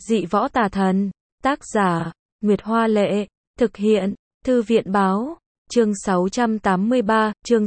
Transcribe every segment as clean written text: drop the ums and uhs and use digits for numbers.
Dị võ tà thần. Tác giả, Nguyệt Hoa Lệ. Thực hiện, Thư viện Báo. Chương 683, chương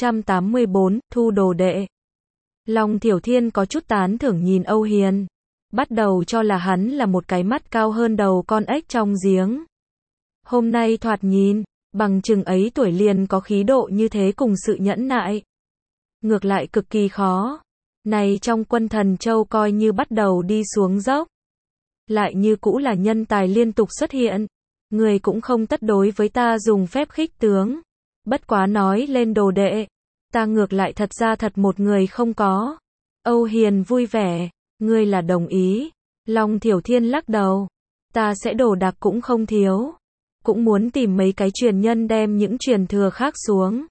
684, thu đồ đệ. Long Thiểu Thiên có chút tán thưởng nhìn Âu Hiền. Bắt đầu cho là hắn là một cái mắt cao hơn đầu con ếch trong giếng. Hôm nay thoạt nhìn, bằng chừng ấy tuổi liền có khí độ như thế cùng sự nhẫn nại. Ngược lại cực kỳ khó. Này trong quân Thần Châu coi như bắt đầu đi xuống dốc. Lại như cũ là nhân tài liên tục xuất hiện. Người cũng không tất đối với ta dùng phép khích tướng. Bất quá nói lên đồ đệ. Ta ngược lại thật ra thật một người không có. Âu Hiền vui vẻ. Ngươi là đồng ý. Long Thiểu Thiên lắc đầu. Ta sẽ đồ đạc cũng không thiếu. Cũng muốn tìm mấy cái truyền nhân đem những truyền thừa khác xuống.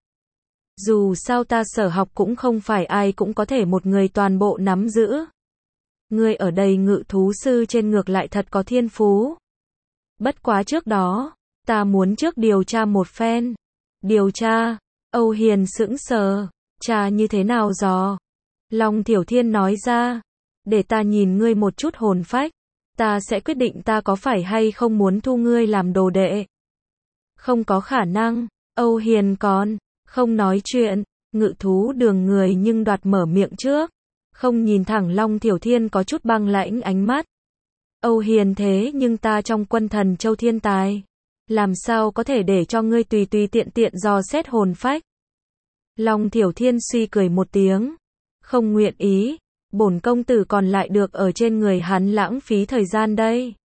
Dù sao ta sở học cũng không phải ai cũng có thể một người toàn bộ nắm giữ. Ngươi ở đây ngự thú sư trên ngược lại thật có thiên phú. Bất quá trước đó, ta muốn trước điều tra một phen. Điều tra? Âu Hiền sững sờ. Tra như thế nào dò? Long Thiểu Thiên nói ra. Để ta nhìn ngươi một chút hồn phách. Ta sẽ quyết định ta có phải hay không muốn thu ngươi làm đồ đệ. Không có khả năng. Âu Hiền còn không nói chuyện. Ngự thú đường người nhưng đoạt mở miệng trước. Không nhìn thẳng Long Thiểu Thiên có chút băng lãnh ánh mắt. Âu Hiền thế nhưng ta trong quân Thần Châu thiên tài. Làm sao có thể để cho ngươi tùy tùy tiện tiện dò xét hồn phách. Long Thiểu Thiên suy cười một tiếng. Không nguyện ý. Bổn công tử còn lại được ở trên người hắn lãng phí thời gian đây.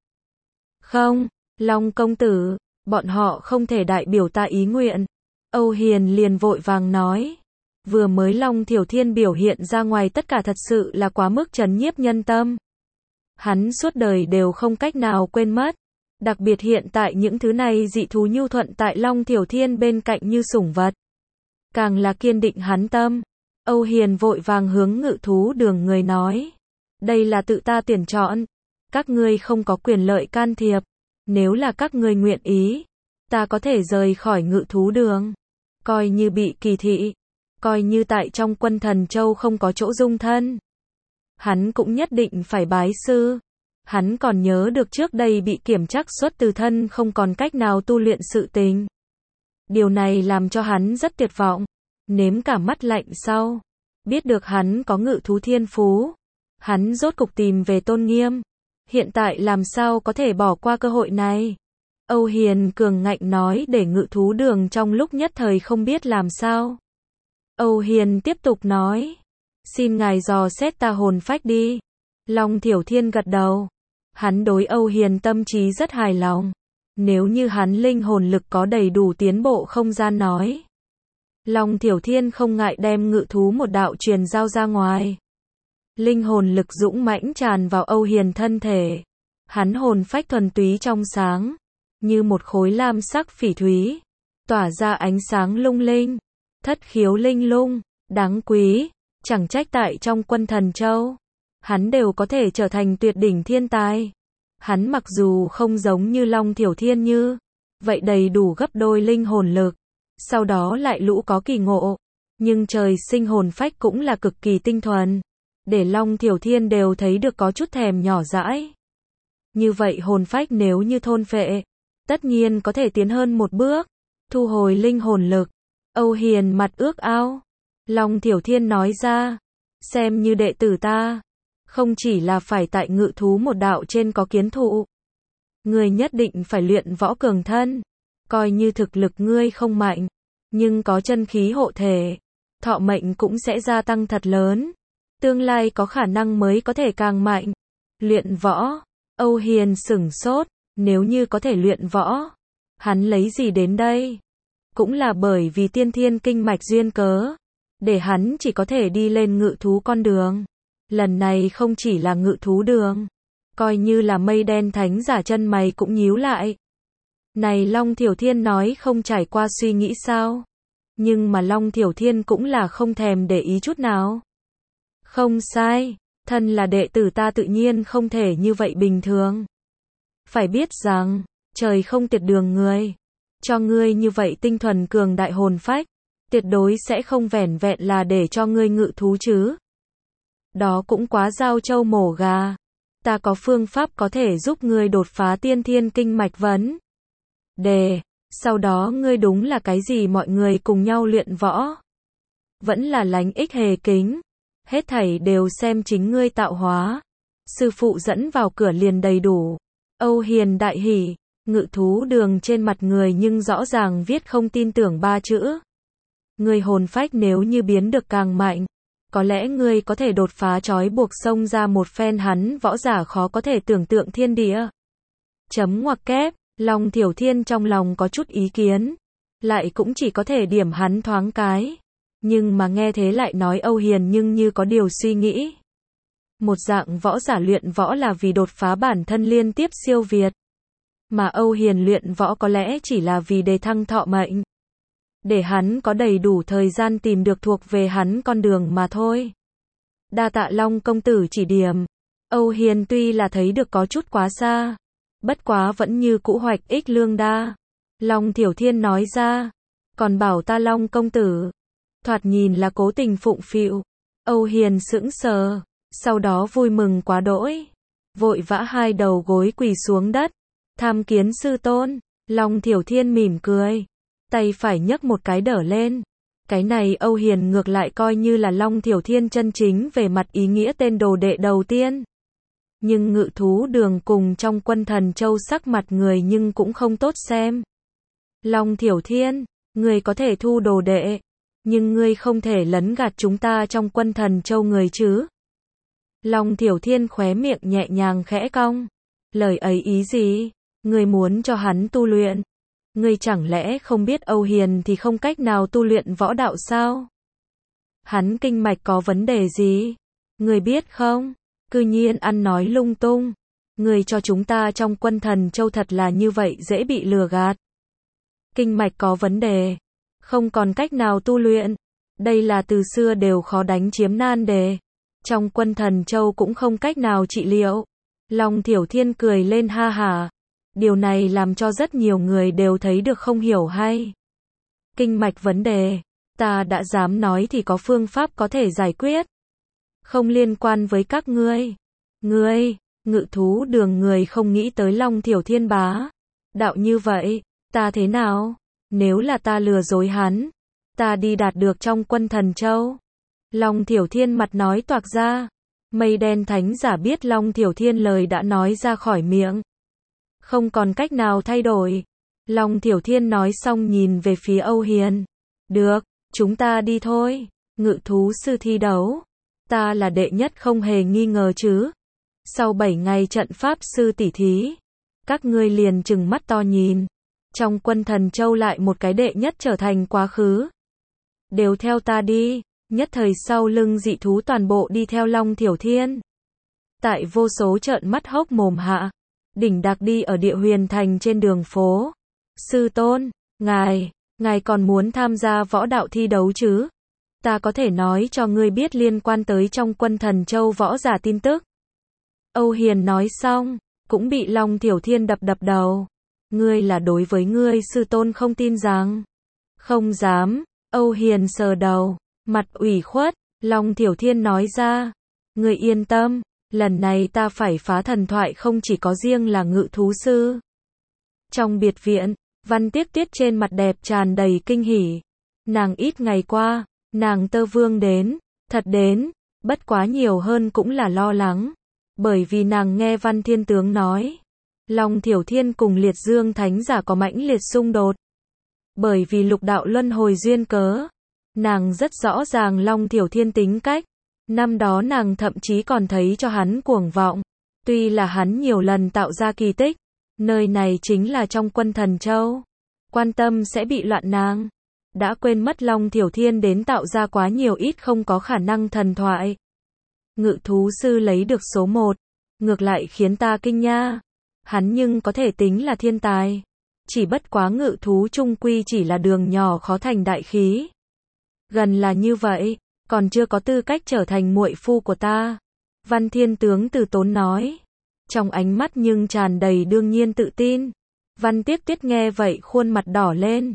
Không, Long công tử, bọn họ không thể đại biểu ta ý nguyện. Âu Hiền liền vội vàng nói. Vừa mới Long Thiểu Thiên biểu hiện ra ngoài tất cả thật sự là quá mức trấn nhiếp nhân tâm. Hắn suốt đời đều không cách nào quên mất. Đặc biệt hiện tại những thứ này dị thú nhu thuận tại Long Thiểu Thiên bên cạnh như sủng vật. Càng là kiên định hắn tâm. Âu Hiền vội vàng hướng ngự thú đường người nói. Đây là tự ta tuyển chọn. Các ngươi không có quyền lợi can thiệp. Nếu là các ngươi nguyện ý, ta có thể rời khỏi ngự thú đường. Coi như bị kỳ thị. Coi như tại trong quân Thần Châu không có chỗ dung thân. Hắn cũng nhất định phải bái sư. Hắn còn nhớ được trước đây bị kiểm trắc xuất từ thân không còn cách nào tu luyện sự tình. Điều này làm cho hắn rất tuyệt vọng. Nếm cả mắt lạnh sau. Biết được hắn có ngự thú thiên phú. Hắn rốt cục tìm về tôn nghiêm. Hiện tại làm sao có thể bỏ qua cơ hội này. Âu Hiền cường ngạnh nói để ngự thú đường trong lúc nhất thời không biết làm sao. Âu Hiền tiếp tục nói. Xin ngài dò xét ta hồn phách đi. Long Thiểu Thiên gật đầu. Hắn đối Âu Hiền tâm trí rất hài lòng. Nếu như hắn linh hồn lực có đầy đủ tiến bộ không gian nói. Long Thiểu Thiên không ngại đem ngự thú một đạo truyền giao ra ngoài. Linh hồn lực dũng mãnh tràn vào Âu Hiền thân thể. Hắn hồn phách thuần túy trong sáng. Như một khối lam sắc phỉ thúy. Tỏa ra ánh sáng lung linh. Thất khiếu linh lung. Đáng quý. Chẳng trách tại trong quân Thần Châu. Hắn đều có thể trở thành tuyệt đỉnh thiên tài. Hắn mặc dù không giống như Long Thiểu Thiên như. Vậy đầy đủ gấp đôi linh hồn lực. Sau đó lại lũ có kỳ ngộ. Nhưng trời sinh hồn phách cũng là cực kỳ tinh thuần. Để Long Thiểu Thiên đều thấy được có chút thèm nhỏ dãi. Như vậy hồn phách nếu như thôn phệ. Tất nhiên có thể tiến hơn một bước. Thu hồi linh hồn lực. Âu Hiền mặt ước ao. Long Thiểu Thiên nói ra. Xem như đệ tử ta. Không chỉ là phải tại ngự thú một đạo trên có kiến thụ. Người nhất định phải luyện võ cường thân. Coi như thực lực ngươi không mạnh. Nhưng có chân khí hộ thể. Thọ mệnh cũng sẽ gia tăng thật lớn. Tương lai có khả năng mới có thể càng mạnh. Luyện võ. Âu Hiền sửng sốt. Nếu như có thể luyện võ. Hắn lấy gì đến đây? Cũng là bởi vì tiên thiên kinh mạch duyên cớ. Để hắn chỉ có thể đi lên ngự thú con đường. Lần này không chỉ là ngự thú đường. Coi như là mây đen thánh giả chân mày cũng nhíu lại. Này Long Thiểu Thiên nói không trải qua suy nghĩ sao? Nhưng mà Long Thiểu Thiên cũng là không thèm để ý chút nào. Không sai. Thân là đệ tử ta tự nhiên không thể như vậy bình thường. Phải biết rằng, trời không tiệt đường người. Cho ngươi như vậy tinh thuần cường đại hồn phách. Tuyệt đối sẽ không vẻn vẹn là để cho ngươi ngự thú chứ. Đó cũng quá giao trâu mổ gà. ta có phương pháp có thể giúp ngươi đột phá tiên thiên kinh mạch vấn đề. Sau đó ngươi đúng là cái gì mọi người cùng nhau luyện võ. Vẫn là lánh ích hề kính. Hết thảy đều xem chính ngươi tạo hóa. Sư phụ dẫn vào cửa liền đầy đủ. Âu Hiền đại hỉ. Ngự thú đường trên mặt người nhưng rõ ràng viết không tin tưởng 3 chữ. Ngươi hồn phách nếu như biến được càng mạnh, có lẽ ngươi có thể đột phá trói buộc xông ra một phen hắn võ giả khó có thể tưởng tượng thiên địa. Chấm ngoặc kép, Long Thiểu Thiên trong lòng có chút ý kiến, lại cũng chỉ có thể điểm hắn thoáng cái. Nhưng mà nghe thế lại nói Âu Hiền nhưng như có điều suy nghĩ. Một dạng võ giả luyện võ là vì đột phá bản thân liên tiếp siêu việt. Mà Âu Hiền luyện võ có lẽ chỉ là vì đề thăng thọ mệnh. Để hắn có đầy đủ thời gian tìm được thuộc về hắn con đường mà thôi. Đa tạ Long công tử chỉ điểm. Âu Hiền tuy là thấy được có chút quá xa, bất quá vẫn như cũ hoạch ích lương đa. Long Thiểu Thiên nói ra, còn bảo ta Long công tử. Thoạt nhìn là cố tình phụng phịu. Âu Hiền sững sờ, sau đó vui mừng quá đỗi. Vội vã hai đầu gối quỳ xuống đất. Tham kiến sư tôn. Long Thiểu Thiên mỉm cười. Tay phải nhấc một cái đỡ lên. Cái này Âu Hiền ngược lại coi như là Long Thiểu Thiên chân chính về mặt ý nghĩa tên đồ đệ đầu tiên. Nhưng Ngự thú đường cùng trong Quân Thần Châu sắc mặt người nhưng cũng không tốt xem. Long Thiểu Thiên, người có thể thu đồ đệ, nhưng ngươi không thể lấn gạt chúng ta trong Quân Thần Châu người chứ. Long Thiểu Thiên khóe miệng nhẹ nhàng khẽ cong. Lời ấy ý gì? Ngươi muốn cho hắn tu luyện? Ngươi chẳng lẽ không biết Âu Hiền thì không cách nào tu luyện võ đạo sao? Hắn kinh mạch có vấn đề gì? Ngươi biết không? Cư nhiên ăn nói lung tung. Ngươi cho chúng ta trong Quân Thần Châu thật là như vậy dễ bị lừa gạt. Kinh mạch có vấn đề, không còn cách nào tu luyện. Đây là từ xưa đều khó đánh chiếm nan đề. Trong Quân Thần Châu cũng không cách nào trị liệu. Long Thiểu Thiên cười lên ha hả. Điều này làm cho rất nhiều người đều thấy được không hiểu hay. Kinh mạch vấn đề, ta đã dám nói thì có phương pháp có thể giải quyết. Không liên quan với các ngươi. Ngươi, Ngự thú đường người không nghĩ tới Long Thiểu Thiên bá đạo như vậy, ta thế nào? Nếu là ta lừa dối hắn, ta đi đạt được trong Quân Thần Châu. Long Thiểu Thiên mặt nói toạc ra. Mây đen thánh giả biết Long Thiểu Thiên lời đã nói ra khỏi miệng, không còn cách nào thay đổi. Long Thiểu Thiên nói xong nhìn về phía Âu Hiền. Được, chúng ta đi thôi. Ngự thú sư thi đấu, ta là đệ nhất không hề nghi ngờ chứ. Sau 7 ngày trận pháp sư tỉ thí, các ngươi liền trừng mắt to nhìn. Trong Quân Thần Châu lại một cái đệ nhất trở thành quá khứ. Đều theo ta đi. Nhất thời sau lưng dị thú toàn bộ đi theo Long Thiểu Thiên. Tại vô số trợn mắt hốc mồm hạ, đỉnh đạc đi ở Địa Huyền Thành trên đường phố. Sư tôn, ngài còn muốn tham gia võ đạo thi đấu chứ? Ta có thể nói cho ngươi biết liên quan tới trong Quân Thần Châu võ giả tin tức. Âu Hiền nói xong, cũng bị Long Thiểu Thiên đập đầu. Ngươi là đối với ngươi sư tôn không tin rằng? Không dám. Âu Hiền sờ đầu, mặt ủy khuất. Long Thiểu Thiên nói ra, ngươi yên tâm, lần này ta phải phá thần thoại không chỉ có riêng là ngự thú sư. Trong biệt viện, Văn Tiếc Tuyết trên mặt đẹp tràn đầy kinh hỉ. Nàng ít ngày qua, nàng Tơ Vương đến, thật đến, bất quá nhiều hơn cũng là lo lắng. Bởi vì nàng nghe Văn Thiên Tướng nói, Long Thiểu Thiên cùng Liệt Dương Thánh Giả có mãnh liệt xung đột. Bởi vì lục đạo luân hồi duyên cớ, nàng rất rõ ràng Long Thiểu Thiên tính cách. Năm đó nàng thậm chí còn thấy cho hắn cuồng vọng. Tuy là hắn nhiều lần tạo ra kỳ tích, nơi này chính là trong Quân Thần Châu. Quan tâm sẽ bị loạn nàng. Đã quên mất Long Thiểu Thiên đến tạo ra quá nhiều ít không có khả năng thần thoại. Ngự thú sư lấy được số 1. Ngược lại khiến ta kinh nha. Hắn nhưng có thể tính là thiên tài. Chỉ bất quá ngự thú trung quy chỉ là đường nhỏ khó thành đại khí. Gần là như vậy, còn chưa có tư cách trở thành muội phu của ta. Văn Thiên Tướng từ tốn nói. Trong ánh mắt nhưng tràn đầy đương nhiên tự tin. Văn Tiếc Tuyết nghe vậy khuôn mặt đỏ lên.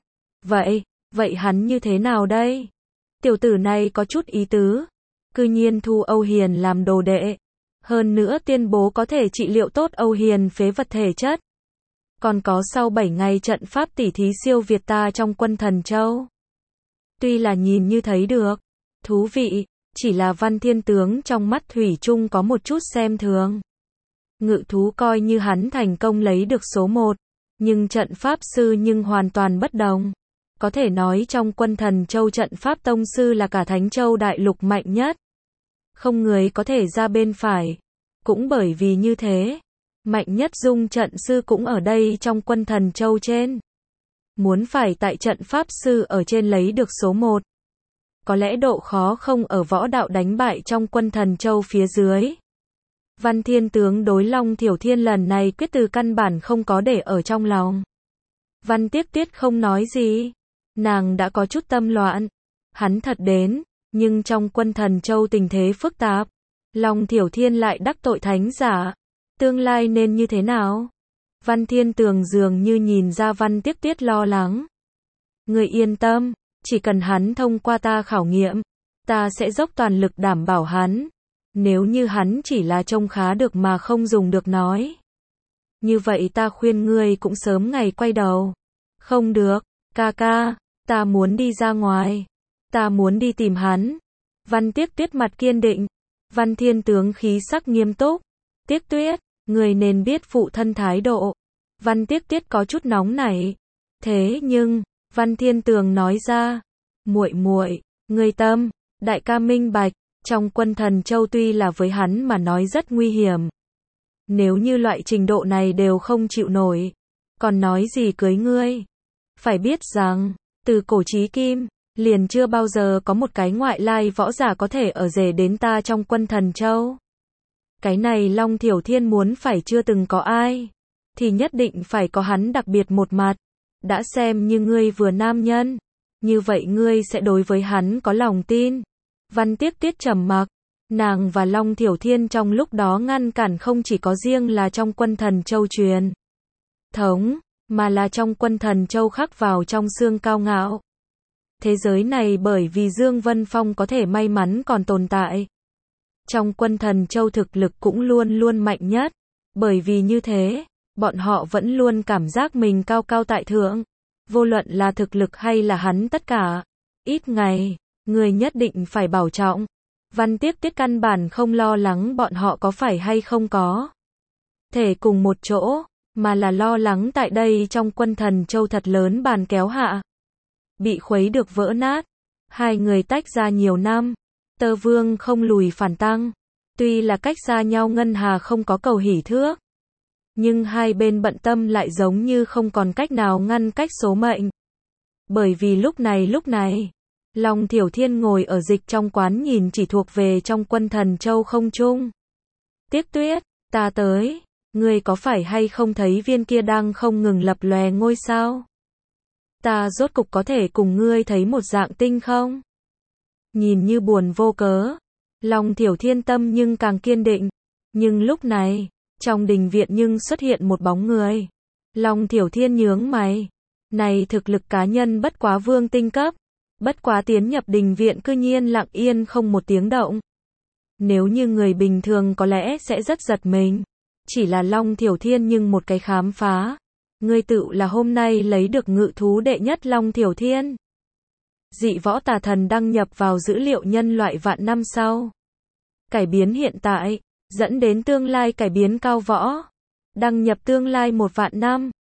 Vậy hắn như thế nào đây? Tiểu tử này có chút ý tứ. Cư nhiên thu Âu Hiền làm đồ đệ. Hơn nữa tuyên bố có thể trị liệu tốt Âu Hiền phế vật thể chất. Còn có sau 7 ngày trận pháp tỉ thí siêu việt ta trong quân Thần Châu. Tuy là nhìn như thấy được thú vị, chỉ là Văn Thiên Tướng trong mắt thủy chung có một chút xem thường. Ngự thú coi như hắn thành công lấy được số 1, nhưng trận pháp sư nhưng hoàn toàn bất đồng. Có thể nói trong quân Thần Châu trận pháp tông sư là cả Thánh Châu đại lục mạnh nhất. Không người có thể ra bên phải. Cũng bởi vì như thế, mạnh nhất dung trận sư cũng ở đây trong quân Thần Châu trên. Muốn phải tại trận pháp sư ở trên lấy được số 1. Có lẽ độ khó không ở võ đạo đánh bại trong quân Thần Châu phía dưới. Văn Thiên Tướng đối Long Thiểu Thiên lần này quyết từ căn bản không có để ở trong lòng. Văn Tiếc Tuyết không nói gì. Nàng đã có chút tâm loạn. Hắn thật đến, nhưng trong quân Thần Châu tình thế phức tạp. Long Thiểu Thiên lại đắc tội thánh giả. Tương lai nên như thế nào? Văn Thiên Tường dường như nhìn ra Văn Tiếc Tuyết lo lắng. Người yên tâm, chỉ cần hắn thông qua ta khảo nghiệm, ta sẽ dốc toàn lực đảm bảo hắn. Nếu như hắn chỉ là trông khá được mà không dùng được nói. Như vậy ta khuyên ngươi cũng sớm ngày quay đầu. Không được, ca ca, ta muốn đi ra ngoài. Ta muốn đi tìm hắn. Văn Tiếc Tuyết mặt kiên định. Văn Thiên Tướng khí sắc nghiêm túc. Tiếc Tuyết, người nên biết phụ thân thái độ. Văn Tiếc Tuyết có chút nóng nảy. Thế nhưng, Văn Thiên Tường nói ra, muội muội, ngươi tâm, đại ca minh bạch, trong quân Thần Châu tuy là với hắn mà nói rất nguy hiểm. Nếu như loại trình độ này đều không chịu nổi, còn nói gì cưới ngươi. Phải biết rằng, từ cổ chí kim, liền chưa bao giờ có một cái ngoại lai võ giả có thể ở rể đến ta trong quân Thần Châu. Cái này Long Thiểu Thiên muốn phải chưa từng có ai, thì nhất định phải có hắn đặc biệt một mặt. Đã xem như ngươi vừa nam nhân, như vậy ngươi sẽ đối với hắn có lòng tin. Văn Tiếc Tuyết trầm mặc, nàng và Long Thiểu Thiên trong lúc đó ngăn cản không chỉ có riêng là trong quân Thần Châu truyền thống, mà là trong quân Thần Châu khắc vào trong xương cao ngạo. Thế giới này bởi vì Dương Vân Phong có thể may mắn còn tồn tại. Trong quân Thần Châu thực lực cũng luôn luôn mạnh nhất, bởi vì như thế, bọn họ vẫn luôn cảm giác mình cao cao tại thượng. Vô luận là thực lực hay là hắn tất cả. Ít ngày, người nhất định phải bảo trọng. Văn Tiếc Tuyết căn bản không lo lắng bọn họ có phải hay không có thể cùng một chỗ, mà là lo lắng tại đây trong quân Thần Châu thật lớn bàn kéo hạ. Bị khuấy được vỡ nát. Hai người tách ra nhiều năm. Tơ Vương không lùi phản tăng. Tuy là cách xa nhau ngân hà không có cầu hỷ thước. Nhưng hai bên bận tâm lại giống như không còn cách nào ngăn cách số mệnh. Bởi vì lúc này, Long Thiểu Thiên ngồi ở dịch trong quán nhìn chỉ thuộc về trong quân Thần Châu không trung. Tiếc Tuyết, ta tới, ngươi có phải hay không thấy viên kia đang không ngừng lập lòe ngôi sao? Ta rốt cục có thể cùng ngươi thấy một dạng tinh không? Nhìn như buồn vô cớ, Long Thiểu Thiên tâm nhưng càng kiên định. Nhưng lúc này, trong đình viện nhưng xuất hiện một bóng người. Long Thiểu Thiên nhướng mày. Này thực lực cá nhân bất quá vương tinh cấp. Bất quá tiến nhập đình viện cư nhiên lặng yên không một tiếng động. Nếu như người bình thường có lẽ sẽ rất giật mình. Chỉ là Long Thiểu Thiên nhưng một cái khám phá. Ngươi tự là hôm nay lấy được ngự thú đệ nhất Long Thiểu Thiên. Dị võ tà thần đăng nhập vào dữ liệu nhân loại vạn năm sau. Cải biến hiện tại, dẫn đến tương lai cải biến cao võ. Đăng nhập tương lai 1 vạn năm.